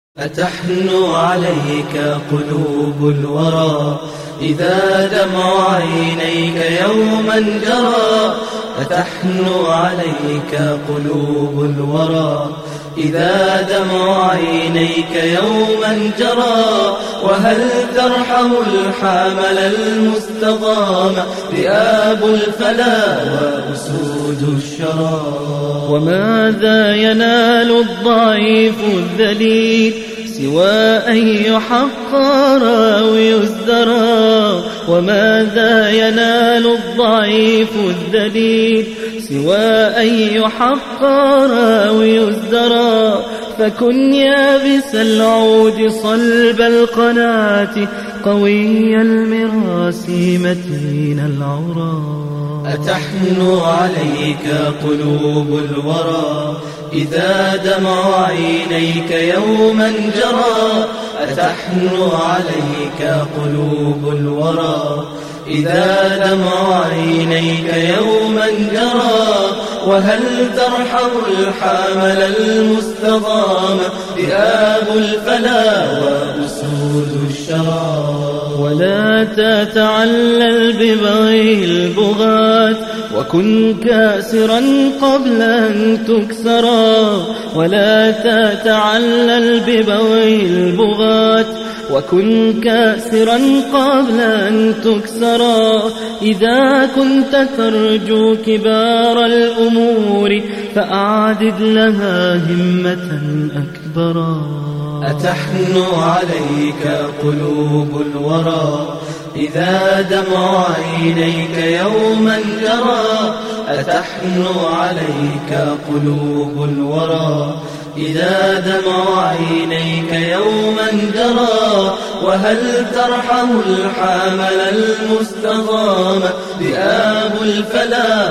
أتحنو عليك قلوب الورى إذا دمع عينيك يوما جرى. أتحنو عليك قلوب الورى إذا دمع عينيك يوما جرى. وهل ترحم الحامل المستضام ذئاب الفلا وأسود الشرى. وماذا ينال الضعيف الذليل سوى أن يحقر أو يزدرى. وماذا ينال الضعيف الذليل سوى أن يحقر أو يزدرى. فكن يابس العود صلب القناة قوي المراس متين العرى. أتحنو عليك قلوب الورى إذا دمع عينيك يوما جرى. أتحنو عليك قلوب الورى إذا دمع عينيك يوما جرى. وهل ترحم الحامل المستضام ذئاب الفلا وأسود الشرى. ولا تتعلل ببغي البغاة وكن كاسرا قبل أن تكسرا. ولا تتعلل ببغي البغاة وكن كاسرا قبل أن تكسرا. إذا كنت ترجو كبار الأمور فأعدد لها همة أكبرا. أتحنو عليك قلوب الورى إذا دمع عينيك يوما جرى. أتحنو عليك قلوب الورى إذا دمع عينيك يوما جرى. وهل ترحم الحامل المستضام ذئاب الفلا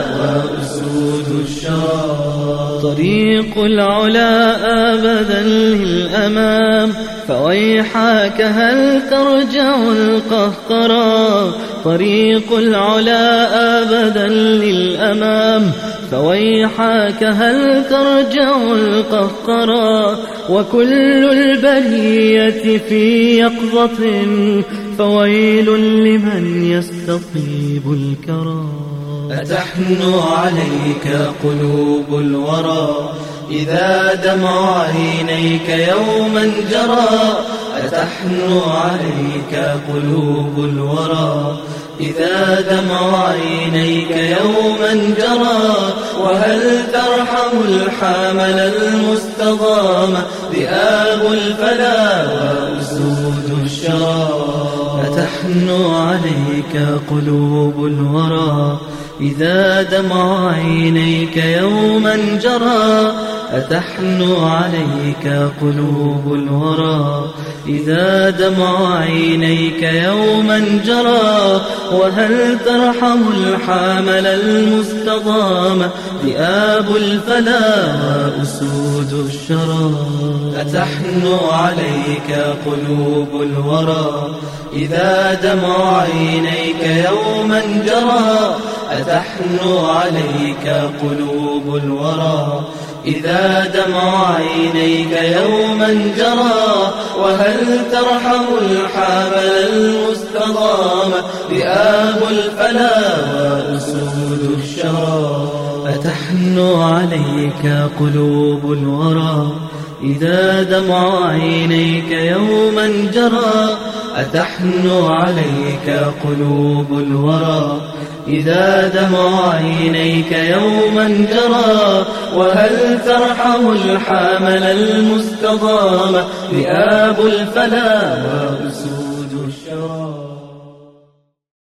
وأسود الشرى. طريق العلا أبدا للأمام فويحاك هل ترجع القهقرا. طريق العلا أبدا للأمام فويحاك هل ترجع القهقرا. وكل البرية في يقظة فويل لمن يستطيب الكرى. أتحنو عليك قلوب الورى إذا دمع عينيك يوما جرى. أتحنو عليك قلوب الورى إذا دمع عينيك يوما جرى. وهل ترحم الحامل المستضام ذئاب الفلا وأسود الشرى. أتحنو عليك قلوب الورى إذا دمع عينيك يوما جرى. أتحنو عليك قلوب الورى إذا دمع عينيك يوما جرى. وهل ترحم الحامل المستضام ذئاب الفلا وأسود الشرى. أتحنو عليك قلوب الورى إذا دمع عينيك يوما جرى. أتحنو عليك قلوب الورى إذا دمع عينيك يوما جرى. وهل ترحم الحامل المستضام ذئاب الفلا وأسود الشرى. أتحنو عليك قلوب الورى إذا دمع عينيك يوما جرى. أتحنو عليك قلوب الورى إذا دمع عينيك يوما جرى. وهل ترحم الحامل المستضام ذئاب الفلا وأسود الشرى.